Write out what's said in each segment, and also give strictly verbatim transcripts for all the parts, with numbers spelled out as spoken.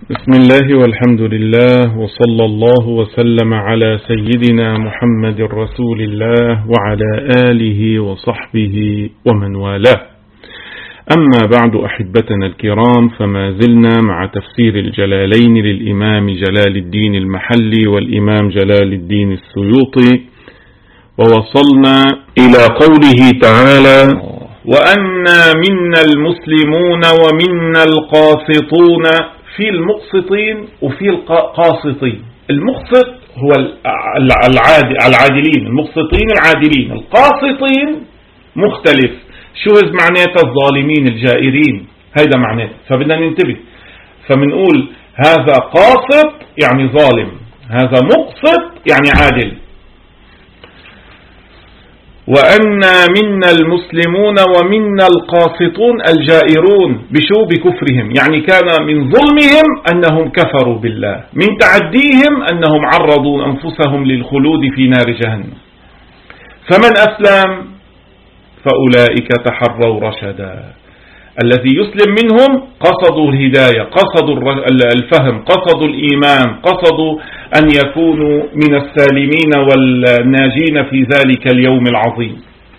بسم الله والحمد لله وصلى الله وسلم على سيدنا محمد رسول الله وعلى آله وصحبه ومن والاه. أما بعد أحبتنا الكرام، فما زلنا مع تفسير الجلالين للإمام جلال الدين المحلي والإمام جلال الدين السيوطي، ووصلنا إلى قوله تعالى: وأنا منا المسلمون ومنا القاسطون. في المقسطين وفي القاسطين. المقسط هو العادلين، المقسطين العادلين. القاسطين مختلف، شو معناته؟ الظالمين الجائرين، هيدا معناته. فبدنا ننتبه، فمنقول هذا قاسط يعني ظالم، هذا مقسط يعني عادل. وأنا منا المسلمون ومنا القاسطون الجائرون. بشو؟ بكفرهم، يعني كان من ظلمهم أنهم كفروا بالله، من تعديهم أنهم عرضوا أنفسهم للخلود في نار جهنم. فمن أسلم فأولئك تحروا رشدا. الذي يسلم منهم قصدوا الهداية، قصدوا الفهم، قصدوا الإيمان، قصدوا أن يكونوا من السالمين والناجين في ذلك اليوم العظيم.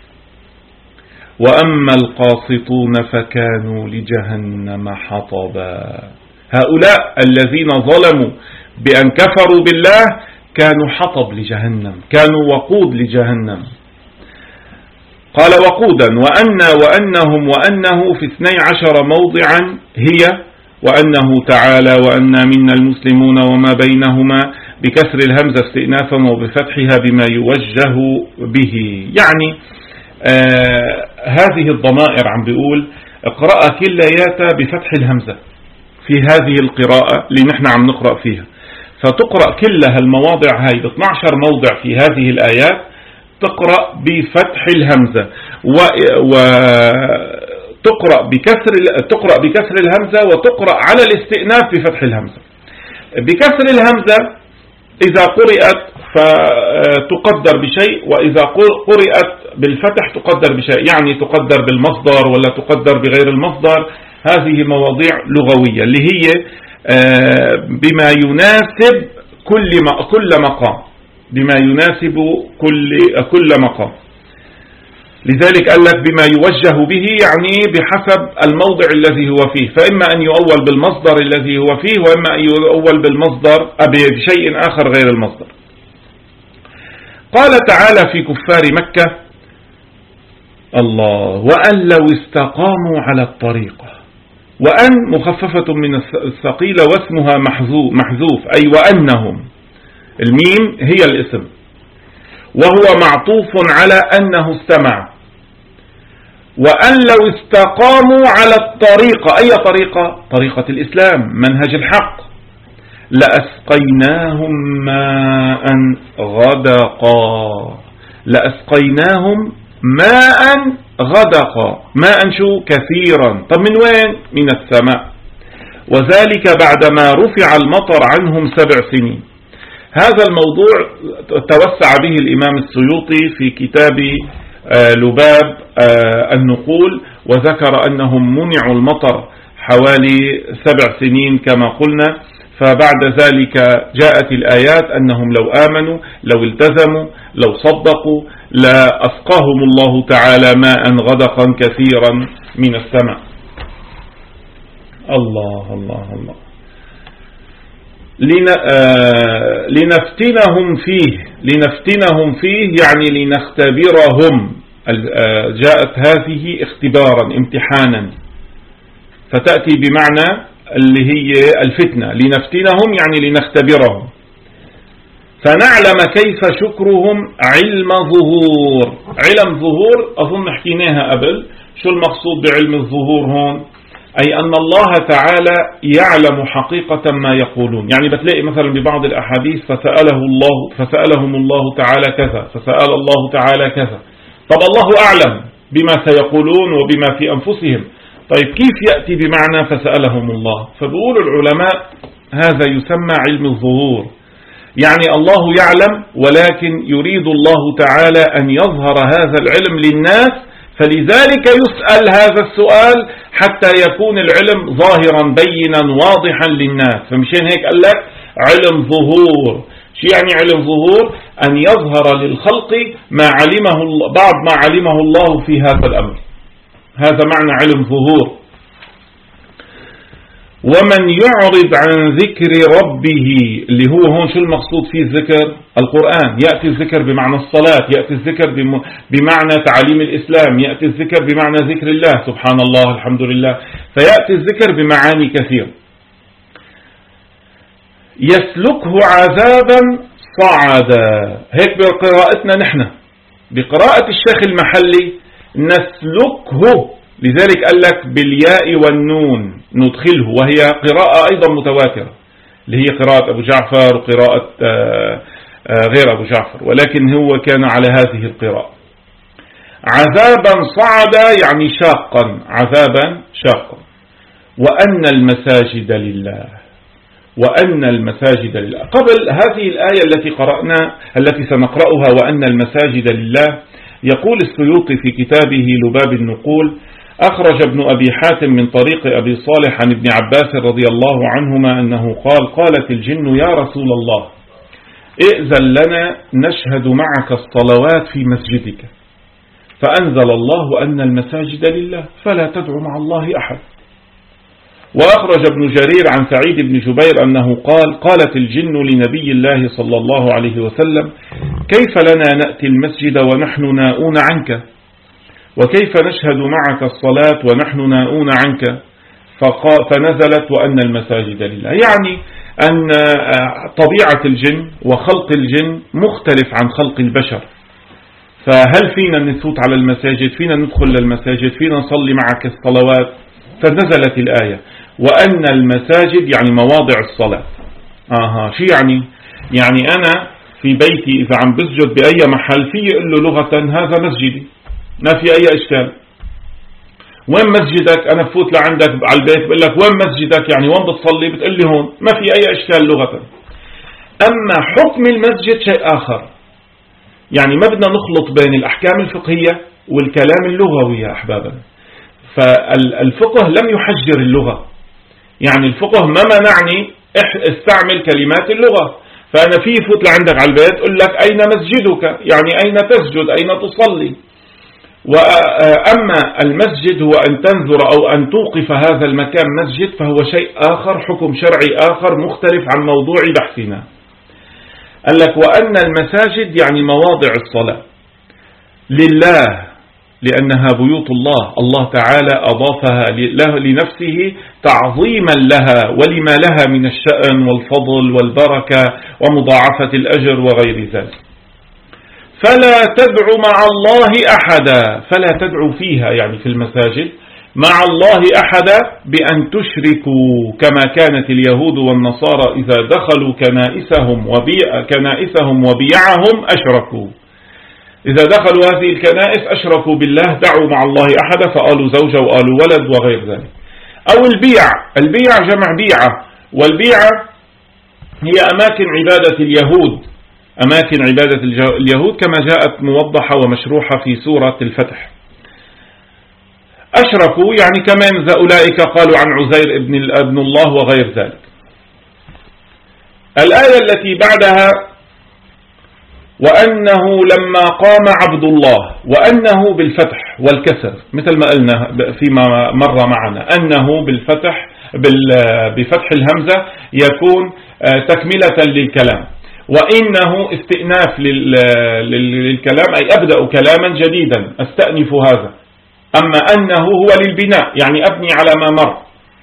وأما القاسطون فكانوا لجهنم حطبا. هؤلاء الذين ظلموا بأن كفروا بالله كانوا حطب لجهنم، كانوا وقود لجهنم. قال وقودا. وأنا وأنهم وأنه في اثني عشر موضعا هي وأنه تعالى وأنا منا المسلمون وما بينهما بكسر الهمزة استئنافا وبفتحها بما يوجه به. يعني آه هذه الضمائر عم بيقول اقرأ كلياتا بفتح الهمزة في هذه القراءة اللي نحن عم نقرأ فيها. فتقرأ كلها المواضع هاي ب اثني عشر موضع في هذه الآيات تقرأ بفتح الهمزة، وتقرأ بكسر تقرأ بكسر الهمزة، وتقرأ على الاستئناف بفتح الهمزة. بكسر الهمزة إذا قرأت فتقدر بشيء، وإذا قرأت بالفتح تقدر بشيء، يعني تقدر بالمصدر ولا تقدر بغير المصدر. هذه مواضيع لغوية اللي هي بما يناسب كل كل مقام، بما يناسب كل كل مقام. لذلك قال لك بما يوجه به، يعني بحسب الموضع الذي هو فيه، فإما أن يؤول بالمصدر الذي هو فيه، وإما أن يؤول بالمصدر بشيء آخر غير المصدر. قال تعالى في كفار مكة: الله وأن لو استقاموا على الطريقة. وأن مخففة من الثقيلة واسمها محذوف، أي وأنهم. الميم هي الاسم، وهو معطوف على أنه استمع. وأن لو استقاموا على الطريقة. أي طريقة؟ طريقة الإسلام، منهج الحق. لأسقيناهم ماء غدقا. لأسقيناهم ماء غدقا. ماء شو؟ كثيرا. طب من وين؟ من السماء. وذلك بعدما رفع المطر عنهم سبع سنين. هذا الموضوع توسع به الإمام السيوطي في كتاب لباب النقول، وذكر أنهم منعوا المطر حوالي سبع سنين كما قلنا. فبعد ذلك جاءت الآيات أنهم لو آمنوا، لو التزموا، لو صدقوا، لأسقاهم الله تعالى ماء غدقا كثيرا من السماء. الله الله الله. لنفتنهم فيه. لنفتنهم فيه يعني لنختبرهم. جاءت هذه اختبارا، امتحانا، فتأتي بمعنى اللي هي الفتنة. لنفتنهم يعني لنختبرهم، فنعلم كيف شكرهم علم ظهور. علم ظهور أظن حكيناها قبل. شو المقصود بعلم الظهور هون؟ أي أن الله تعالى يعلم حقيقة ما يقولون. يعني بتلاقي مثلا ببعض الأحاديث فسأله الله فسألهم الله تعالى كذا، فسأل الله تعالى كذا. طب الله أعلم بما سيقولون وبما في أنفسهم. طيب كيف يأتي بمعنى فسألهم الله؟ فبيقول العلماء هذا يسمى علم الظهور. يعني الله يعلم، ولكن يريد الله تعالى أن يظهر هذا العلم للناس فلذلك يسأل هذا السؤال حتى يكون العلم ظاهرا بينا واضحا للناس. فمشان هيك قال لك علم ظهور. شو يعني علم ظهور؟ أن يظهر للخلق ما علمه الله، بعض ما علمه الله في هذا الأمر. هذا معنى علم ظهور. ومن يعرض عن ذكر ربه، اللي هو هون شو المقصود فيه الذكر؟ القرآن. يأتي الذكر بمعنى الصلاة، يأتي الذكر بمعنى تعاليم الإسلام، يأتي الذكر بمعنى ذكر الله سبحان الله الحمد لله، فيأتي الذكر بمعاني كثير. يسلكه عذابا صعدا، هيك بقراءتنا نحن، بقراءة الشيخ المحلي نسلكه، لذلك قال لك بالياء والنون ندخله، وهي قراءة أيضا متواترة اللي هي قراءة أبو جعفر وقراءة غير أبو جعفر، ولكن هو كان على هذه القراءة. عذابا صعدا يعني شاقا، عذابا شاقا. وأن المساجد لله، وأن المساجد لله. قبل هذه الآية التي قرأنا التي سنقرأها وأن المساجد لله، يقول السيوطي في كتابه لباب النقول: أخرج ابن أبي حاتم من طريق أبي صالح عن ابن عباس رضي الله عنهما أنه قال: قالت الجن يا رسول الله ائذن لنا نشهد معك الصلوات في مسجدك، فأنزل الله أن المساجد لله فلا تدعو مع الله أحد. وأخرج ابن جرير عن سعيد بن جبير أنه قال: قالت الجن لنبي الله صلى الله عليه وسلم: كيف لنا نأتي المسجد ونحن ناؤون عنك، وكيف نشهد معك الصلاة ونحن ناؤون عنك؟ فنزلت وأن المساجد لله، يعني أن طبيعة الجن وخلق الجن مختلف عن خلق البشر، فهل فينا نفوت على المساجد، فينا ندخل للمساجد، فينا نصلي معك الصلوات؟ فنزلت الآية وأن المساجد يعني مواضع الصلاة. آها شو يعني؟ يعني أنا في بيتي إذا عم بسجد بأي محل في يقول له لغة هذا مسجدي، ما في أي إشكال. وين مسجدك؟ أنا بفوت لعندك على البيت بقول لك وين مسجدك، يعني وين بتصلي؟ بتقول لي هون، ما في أي إشكال لغة. أما حكم المسجد شيء آخر، يعني ما بدنا نخلط بين الأحكام الفقهية والكلام اللغوي يا أحبابنا. فالفقه لم يحجر اللغة، يعني الفقه ما منعني استعمل كلمات اللغة. فأنا في فوت لعندك على البيت أقول لك أين مسجدك، يعني أين تسجد، أين تصلي. وأما المسجد هو أن تنظر أو أن توقف هذا المكان مسجد، فهو شيء آخر، حكم شرعي آخر مختلف عن موضوع بحثنا. قال لك وأن المساجد يعني مواضع الصلاة لله، لأنها بيوت الله، الله تعالى أضافها لنفسه تعظيما لها ولما لها من الشأن والفضل والبركة ومضاعفة الأجر وغير ذلك. فلا تدعو مع الله أحدا، فلا تدعو فيها يعني في المساجد مع الله أحدا بأن تشركوا، كما كانت اليهود والنصارى إذا دخلوا كنائسهم وبيع كنائسهم وبيعهم أشركوا. إذا دخلوا هذه الكنائس أشركوا بالله، دعوا مع الله أحدا، فقالوا زوجة وقالوا ولد وغير ذلك. أو البيع، البيع جمع بيعة، والبيعة هي أماكن عبادة اليهود، أماكن عبادة اليهود كما جاءت موضحة ومشروحة في سورة الفتح. أشركوا يعني كمان أولئك قالوا عن عزير ابن, ابن الله وغير ذلك. الآية التي بعدها وأنه لما قام عبد الله، وأنه بالفتح والكسر مثل ما قلنا فيما مر معنا، أنه بالفتح بفتح الهمزة يكون تكملة للكلام، وإنه استئناف للكلام أي أبدأ كلاما جديدا أستأنف هذا. أما أنه هو للبناء يعني أبني على ما مر،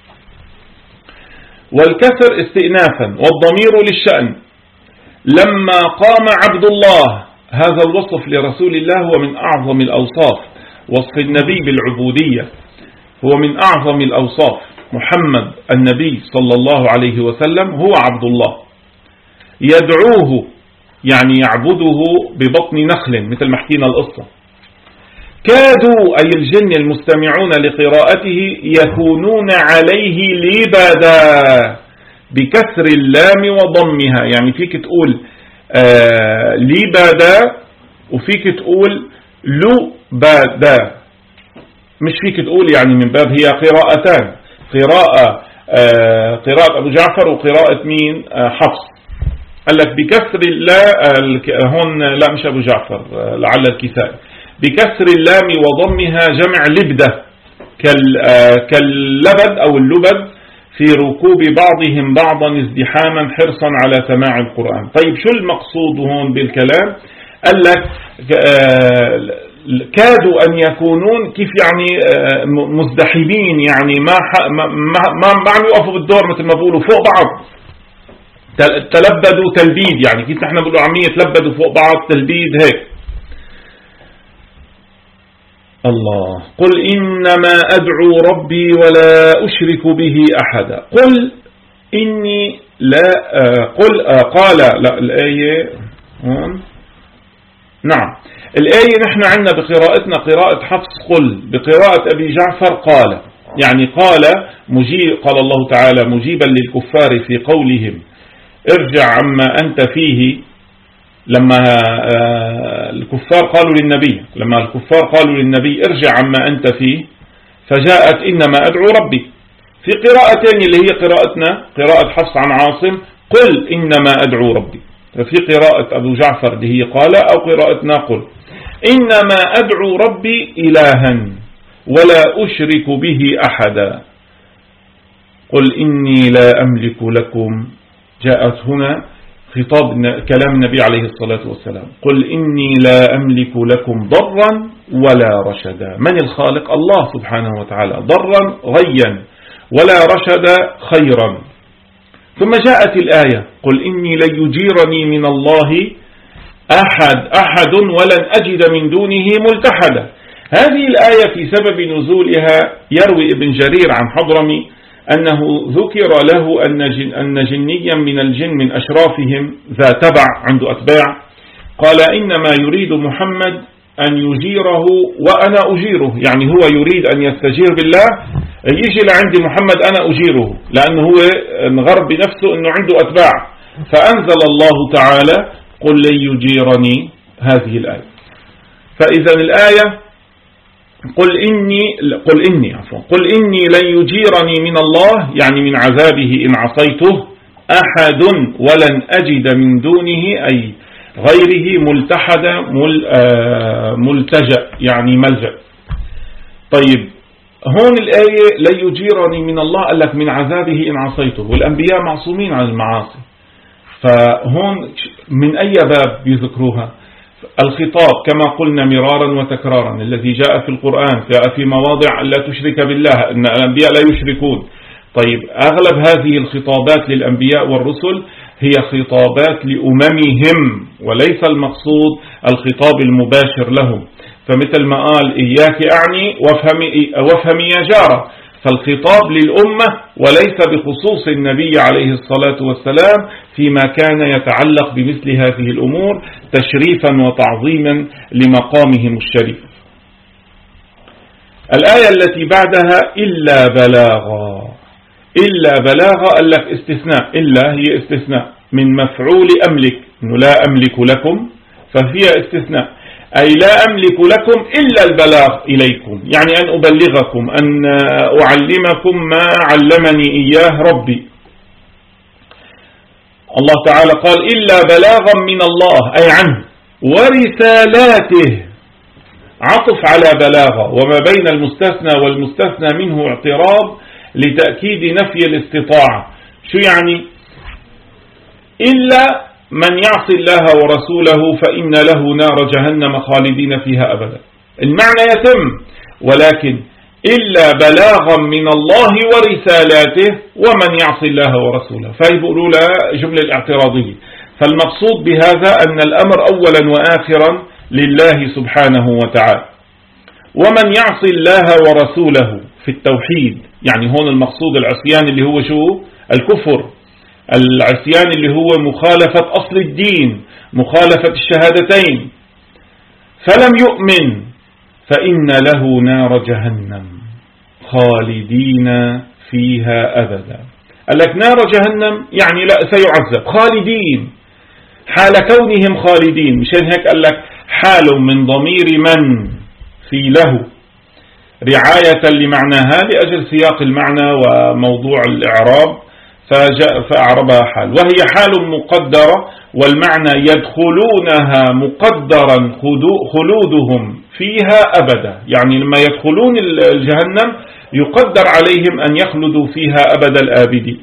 والكسر استئنافا، والضمير للشأن. لما قام عبد الله، هذا الوصف لرسول الله هو من أعظم الأوصاف، وصف النبي بالعبودية هو من أعظم الأوصاف. محمد النبي صلى الله عليه وسلم هو عبد الله. يدعوه يعني يعبده ببطن نخل مثل ما حكينا القصة. كادوا أي الجن المستمعون لقراءته يكونون عليه لبدا بكسر اللام وضمها، يعني فيك تقول آه لبدا وفيك تقول لبدا، مش فيك تقول يعني من باب هي قراءتان، قراءة آه قراءة أبو جعفر وقراءة مين؟ آه حفص. قال لك بكسر اللام، هون لا مش أبو جعفر، آه لعل الكسائي، بكسر اللام وضمها جمع لبدة آه كاللبد أو اللبد في ركوب بعضهم بعضا ازدحاما حرصا على سماع القرآن. طيب شو المقصود هون بالكلام؟ قال لك آه كادوا أن يكونون كيف يعني مزدحمين، يعني ما ما ما ما عم يوقفوا بالدور مثل ما بقولوا فوق بعض، تلبدوا تلبيد، يعني كيف نحن بنقول عم يتلبدوا فوق بعض تلبيد هيك. الله قل إنما أدعو ربي ولا أشرك به أحدا. قل إني لا قل قال لا الآية هون نعم الآية نحن عندنا بقراءتنا قراءة حفص قل، بقراءة أبي جعفر قال، يعني قال مجيب، قال الله تعالى مجيبا للكفار في قولهم ارجع عما أنت فيه. لما الكفار قالوا للنبي لما الكفار قالوا للنبي ارجع عما أنت فيه، فجاءت إنما أدعو ربي. في قراءتين اللي هي قراءتنا قراءة حفص عن عاصم قل إنما أدعو ربي، ففي قراءة أبو جعفر اللي هي قال، أو قراءتنا قل إنما أدعو ربي إلها ولا أشرك به أحدا. قل إني لا أملك لكم، جاءت هنا خطاب كلام النبي عليه الصلاة والسلام، قل إني لا أملك لكم ضرا ولا رشدا. من الخالق؟ الله سبحانه وتعالى، ضرا غيا ولا رشدا خيرا. ثم جاءت الآية قل إني لن يجيرني من الله أحد أحد ولن أجد من دونه ملتحدا. هذه الآية في سبب نزولها يروي ابن جرير عن حضرمي أنه ذكر له أن, جن أن جنيا من الجن من أشرافهم ذا تبع عنده أتباع قال إنما يريد محمد أن يجيره وأنا أجيره، يعني هو يريد أن يستجير بالله، يجي لعند محمد أنا أجيره، لأنه هو انغرب بنفسه أنه عنده أتباع. فأنزل الله تعالى قل لن يجيرني هذه الآية. فإذا الآية قل إني قل إني عفوا قل إني لن يجيرني من الله، يعني من عذابه إن عصيته، أحد ولن أجد من دونه أي غيره ملتحدا مل ملتجأ يعني ملجأ. طيب هون الآية لن يجيرني من الله قال لك من عذابه إن عصيته، والأنبياء معصومين عن المعاصي، فهون من أي باب يذكروها؟ الخطاب كما قلنا مرارا وتكرارا الذي جاء في القرآن، جاء في مواضع لا تشرك بالله، أن الأنبياء لا يشركون. طيب أغلب هذه الخطابات للأنبياء والرسل هي خطابات لأممهم، وليس المقصود الخطاب المباشر لهم. فمثل ما قال إياك أعني وافهمي, وافهمي يا جارة، فالخطاب للأمة وليس بخصوص النبي عليه الصلاة والسلام فيما كان يتعلق بمثل هذه الأمور تشريفا وتعظيما لمقامهم الشريف. الآية التي بعدها إلا بلاغا، إلا بلاغا قال لك استثناء، إلا هي استثناء من مفعول أملك، إنه لا أملك لكم، فهي استثناء أي لا أملك لكم إلا البلاغ إليكم، يعني أن أبلغكم، أن أعلمكم ما علمني إياه ربي. الله تعالى قال إلا بلاغا من الله أي عنه، ورسالاته عطف على بلاغا، وما بين المستثنى والمستثنى منه اعتراض لتأكيد نفي الاستطاعة. شو يعني؟ إلا من يعصي الله ورسوله فإن له نار جهنم خالدين فيها أبدا. المعنى يتم، ولكن إلا بلاغا من الله ورسالاته ومن يعصي الله ورسوله، فهي بيقولوا لها جملة اعتراضية. فالمقصود بهذا أن الأمر أولا وآخرا لله سبحانه وتعالى، ومن يعصي الله ورسوله في التوحيد، يعني هون المقصود العصيان اللي هو شو؟ الكفر، العصيان اللي هو مخالفة أصل الدين، مخالفة الشهادتين، فلم يؤمن فإن له نار جهنم خالدين فيها أبدا. قال لك نار جهنم يعني لا سيعذب خالدين، حال كونهم خالدين، مشان هيك قال لك حال من ضمير من في له رعاية لمعناها لأجل سياق المعنى وموضوع الإعراب فجاء فأعربها حال، وهي حال مقدرة، والمعنى يدخلونها مقدرا خلودهم فيها أبدا، يعني لما يدخلون الجهنم يقدر عليهم أن يخلدوا فيها أبد الآبدين.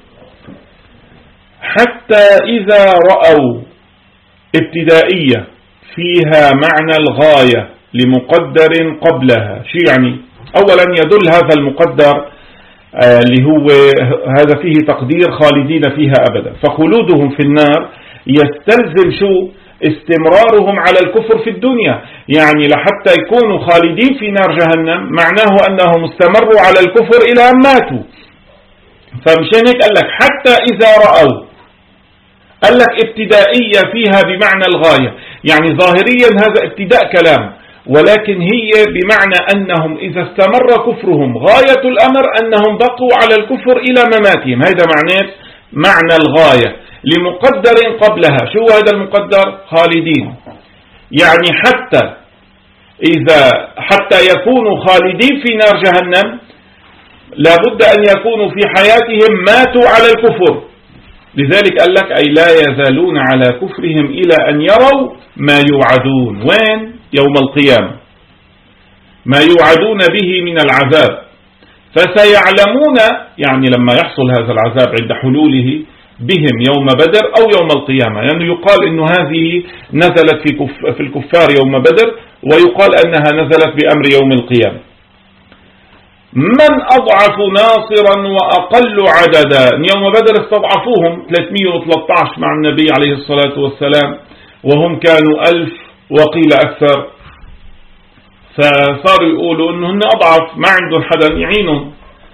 حتى إذا رأوا ابتدائية فيها معنى الغاية لمقدر قبلها. شو يعني؟ أولا يدل هذا المقدر اللي هو هذا فيه تقدير خالدين فيها أبدا، فخلودهم في النار يستلزم شو؟ استمرارهم على الكفر في الدنيا، يعني لحتى يكونوا خالدين في نار جهنم معناه أنهم استمروا على الكفر إلى أن ماتوا. فمشان هيك قال لك حتى إذا رأوا، قال لك ابتدائية فيها بمعنى الغاية، يعني ظاهريا هذا ابتداء كلام، ولكن هي بمعنى أنهم إذا استمر كفرهم غاية الأمر أنهم بقوا على الكفر إلى مماتهم. هذا معنى معنى الغاية لمقدر قبلها. شو هذا المقدر؟ خالدين، يعني حتى إذا حتى يكونوا خالدين في نار جهنم لابد أن يكونوا في حياتهم ماتوا على الكفر. لذلك قال لك أي لا يزالون على كفرهم إلى أن يروا ما يوعدون. وين؟ يوم القيامة، ما يوعدون به من العذاب. فسيعلمون، يعني لما يحصل هذا العذاب عند حلوله بهم يوم بدر أو يوم القيامة، لأنه يعني يقال أنه هذه نزلت في, كف في الكفار يوم بدر، ويقال أنها نزلت بأمر يوم القيامة. من أضعف ناصرا وأقل عددا. يوم بدر استضعفوهم ثلاثمئة وثلاثة عشر مع النبي عليه الصلاة والسلام، وهم كانوا ألف وقيل أكثر، فصاروا يقولوا أنه هن أضعف، ما عندهم حدا يعينهم.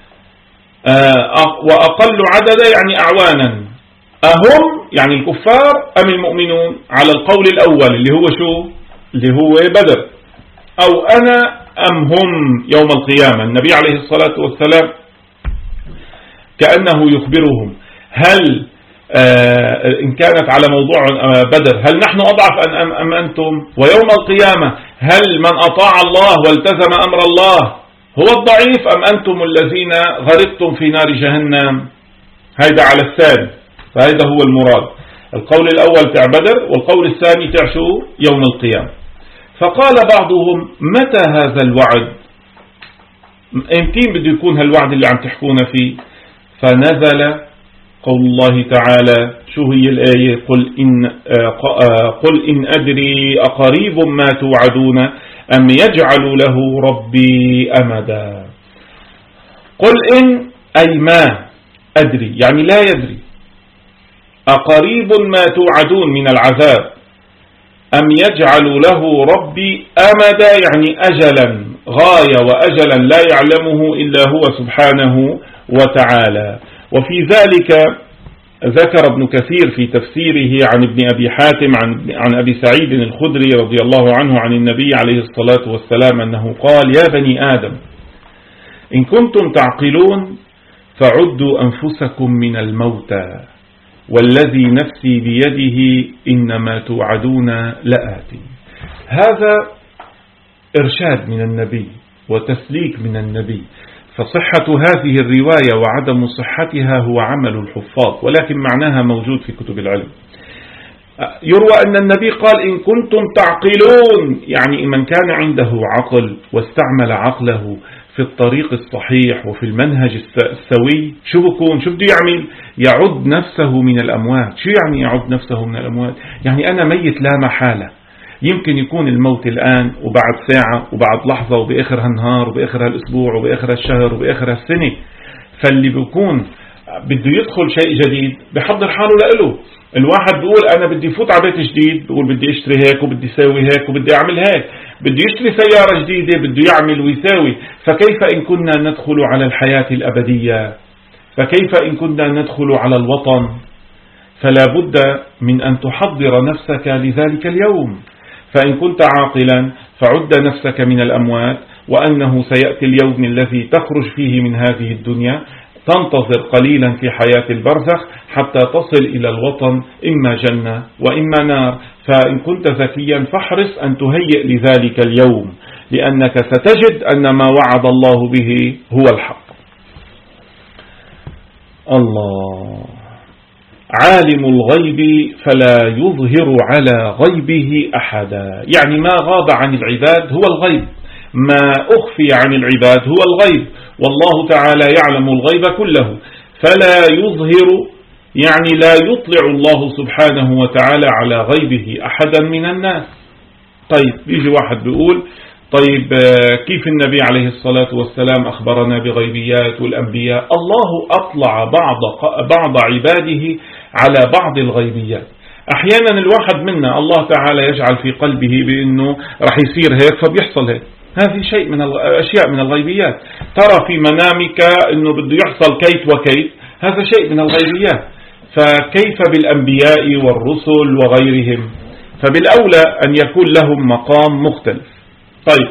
وأقل عددا يعني أعوانا. أهم يعني الكفار أم المؤمنون؟ على القول الأول اللي هو شو؟ اللي هو بدر. أو أنا أم هم يوم القيامة. النبي عليه الصلاة والسلام كأنه يخبرهم هل آه إن كانت على موضوع آه بدر هل نحن أضعف أم, أم أنتم؟ ويوم القيامة هل من أطاع الله والتزم أمر الله هو الضعيف أم أنتم الذين غرقتم في نار جهنم؟ هذا على الثاني، فهذا هو المراد. القول الأول تاع بدر، والقول الثاني تاع شو؟ يوم القيامة. فقال بعضهم متى هذا الوعد؟ امتين بده يكون هالوعد اللي عم تحكونا فيه؟ فنزل قول الله تعالى، شو هي الآية؟ قل إن, قل إن أدري أقريب ما توعدون أم يجعل له ربي أمدا. قل إن أي ما أدري، يعني لا يدري. أقريب ما توعدون من العذاب، أم يجعل له ربي أمدا يعني أجلا، غاية وأجلا لا يعلمه إلا هو سبحانه وتعالى. وفي ذلك ذكر ابن كثير في تفسيره عن ابن أبي حاتم عن, عن أبي سعيد الخدري رضي الله عنه عن النبي عليه الصلاة والسلام أنه قال يا بني آدم إن كنتم تعقلون فعدوا أنفسكم من الموتى والذي نفسي بيده إنما توعدون لآت. هذا إرشاد من النبي وتسليك من النبي، فصحة هذه الرواية وعدم صحتها هو عمل الحفاظ، ولكن معناها موجود في كتب العلم. يروى أن النبي قال إن كنتم تعقلون، يعني من كان عنده عقل واستعمل عقله في الطريق الصحيح وفي المنهج السوي، شو بكون؟ شو بده يعمل؟ يعد نفسه من الأموات. شو يعني يعد نفسه من الأموات؟ يعني أنا ميت لا محالة، يمكن يكون الموت الآن وبعد ساعة وبعد لحظة وبآخر هالنهار وبآخر هالأسبوع وبآخر هالشهر وبآخر هالسنة. فاللي بيكون بده يدخل شيء جديد بحضر حاله لإله. الواحد بيقول أنا بدي فوت على بيت جديد، بيقول بدي اشتري هيك وبدي ساوي هيك وبدي أعمل هيك، بدي يشتري سيارة جديدة بده يعمل ويساوي. فكيف إن كنا ندخل على الحياة الأبدية؟ فكيف إن كنا ندخل على الوطن؟ فلا بد من أن تحضر نفسك لذلك اليوم. فإن كنت عاقلا فعد نفسك من الأموات، وأنه سيأتي اليوم الذي تخرج فيه من هذه الدنيا، تنتظر قليلا في حياة البرزخ حتى تصل إلى الوطن، إما جنة وإما نار. فإن كنت ذكيا فاحرص أن تهيئ لذلك اليوم، لأنك ستجد أن ما وعد الله به هو الحق. الله عالم الغيب فلا يظهر على غيبه أحدا، يعني ما غاب عن العباد هو الغيب، ما أخفي عن العباد هو الغيب، والله تعالى يعلم الغيب كله فلا يظهر، يعني لا يطلع الله سبحانه وتعالى على غيبه أحدا من الناس. طيب يجي واحد بيقول طيب كيف النبي عليه الصلاة والسلام أخبرنا بغيبيات والأنبياء؟ الله أطلع بعض, بعض عباده على بعض الغيبيات. أحيانا الواحد منا الله تعالى يجعل في قلبه بأنه رح يصير هيك فبيحصل هيك، هذه شيء من الأشياء من الغيبيات. ترى في منامك أنه بده يحصل كيت وكيت، هذا شيء من الغيبيات. فكيف بالأنبياء والرسل وغيرهم؟ فبالأولى أن يكون لهم مقام مختلف. طيب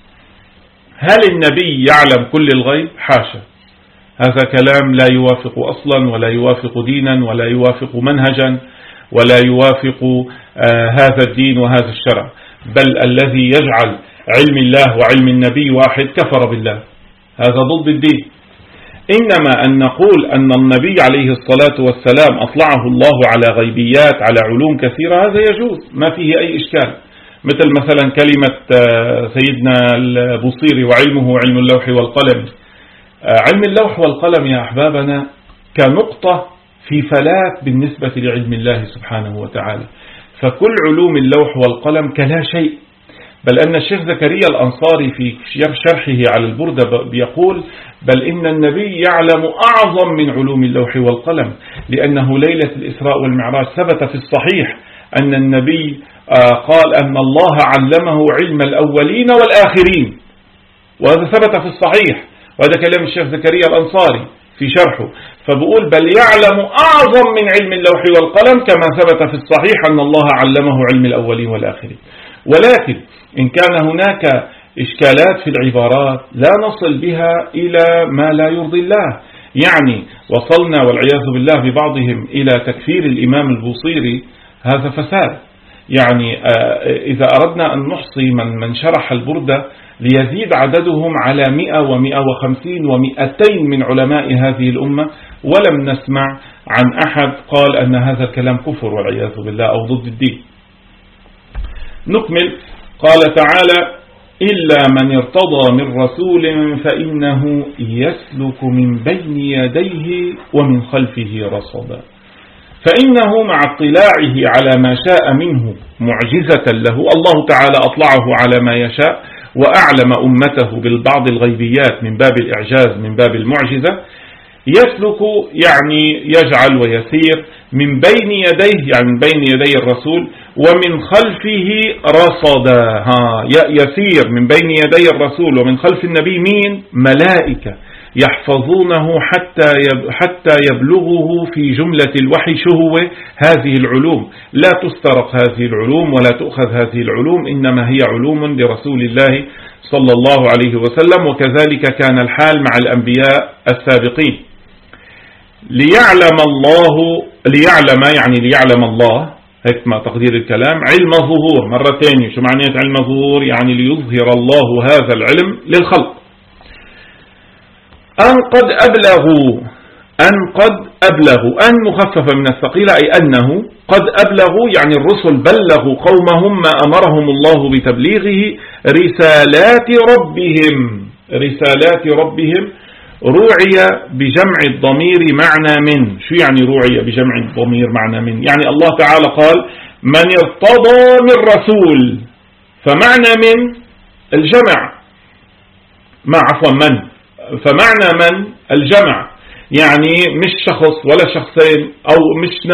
هل النبي يعلم كل الغيب؟ حاشا، هذا كلام لا يوافق أصلا ولا يوافق دينا ولا يوافق منهجا ولا يوافق آه هذا الدين وهذا الشرع، بل الذي يجعل علم الله وعلم النبي واحد كفر بالله، هذا ضد الدين. إنما أن نقول أن النبي عليه الصلاة والسلام أطلعه الله على غيبيات على علوم كثيرة، هذا يجوز ما فيه أي إشكال. مثل مثلا كلمة سيدنا البوصيري وعلمه علم اللوح والقلم. علم اللوح والقلم يا أحبابنا كنقطة في فلات بالنسبة لعلم الله سبحانه وتعالى، فكل علوم اللوح والقلم كلا شيء. بل أن الشيخ زكريا الأنصاري في شرحه على البردة بيقول بل إن النبي يعلم أعظم من علوم اللوح والقلم، لأنه ليلة الإسراء والمعراج ثبت في الصحيح أن النبي قال أن الله علمه علم الأولين والآخرين، وهذا ثبت في الصحيح، وهذا كلام الشيخ زكريا الأنصاري في شرحه. فبقول بل يعلم أعظم من علم اللوح والقلم كما ثبت في الصحيح أن الله علمه علم الأولين والآخرين. ولكن إن كان هناك إشكالات في العبارات لا نصل بها إلى ما لا يرضي الله، يعني وصلنا والعياذ بالله ببعضهم إلى تكفير الإمام البوصيري، هذا فساد. يعني إذا أردنا أن نحصي من من شرح البردة ليزيد عددهم على مئة ومئة وخمسين ومئتين من علماء هذه الأمة، ولم نسمع عن أحد قال أن هذا الكلام كفر والعياذ بالله أو ضد الدين. نكمل. قال تعالى إلا من ارتضى من رسول فإنه يسلك من بين يديه ومن خلفه رصدا، فإنه مع اطلاعه على ما شاء منه معجزة له، الله تعالى أطلعه على ما يشاء وأعلم أمته بالبعض الغيبيات من باب الإعجاز من باب المعجزة، يسلك يعني يجعل ويسير من بين يديه يعني من بين يدي الرسول ومن خلفه رصدا. ها يسير من بين يدي الرسول ومن خلف النبي مين؟ ملائكة يحفظونه حتى حتى يبلغه في جملة الوحي. شو هو هذه العلوم؟ لا تسترق هذه العلوم ولا تؤخذ هذه العلوم، إنما هي علوم لرسول الله صلى الله عليه وسلم، وكذلك كان الحال مع الأنبياء السابقين. ليعلم الله ليعلم يعني ليعلم الله، هيك ما تقدير الكلام، علم ظهور. مرة ثانية شو معنى علم ظهور؟ يعني ليظهر الله هذا العلم للخلق. أن قد أبلغوا أن قد أبلغوا أن مخففة من الثقيلة، أي أنه قد أبلغوا يعني الرسل بلغوا قومهم ما أمرهم الله بتبليغه رسالات ربهم رسالات ربهم روعي بجمع الضمير معنى من. شو يعني روعي بجمع الضمير معنى من؟ يعني الله تعالى قال من ارتضى من رسول، فمعنى من الجمع، ما عفوا من فمعنى من الجمع، يعني مش شخص ولا شخصين أو مش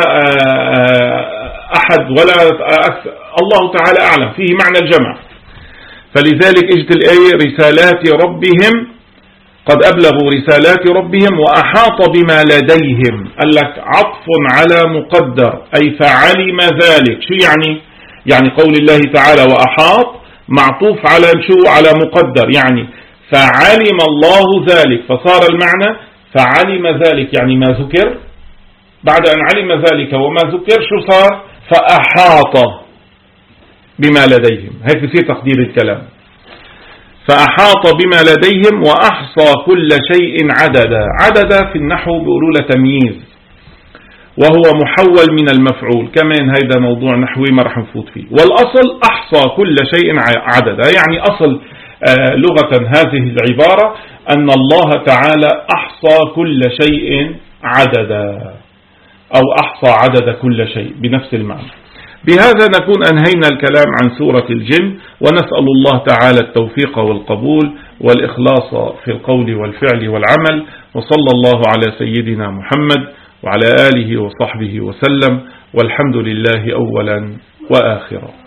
أحد ولا أكثر، الله تعالى أعلم، فيه معنى الجمع. فلذلك اجت الآية رسالات ربهم، قد أبلغوا رسالات ربهم وأحاط بما لديهم. قال لك عطف على مقدر، أي فعلم ذلك. شو يعني؟ يعني قول الله تعالى وأحاط معطوف على شو؟ على مقدر، يعني فعلم الله ذلك، فصار المعنى فعلم ذلك يعني ما ذكر، بعد أن علم ذلك وما ذكر شو صار؟ فأحاط بما لديهم. هيك بصير تقدير الكلام. فأحاط بما لديهم وأحصى كل شيء عددا. عددا في النحو بيقولوا له تمييز، وهو محول من المفعول. كمان هيدا موضوع نحوي ما رح نفوت فيه. والأصل أحصى كل شيء عددا، يعني أصل آه لغة هذه العبارة أن الله تعالى أحصى كل شيء عددا، أو أحصى عدد كل شيء بنفس المعنى. بهذا نكون أنهينا الكلام عن سورة الجن، ونسأل الله تعالى التوفيق والقبول والإخلاص في القول والفعل والعمل. وصلى الله على سيدنا محمد وعلى آله وصحبه وسلم، والحمد لله أولا وآخرا.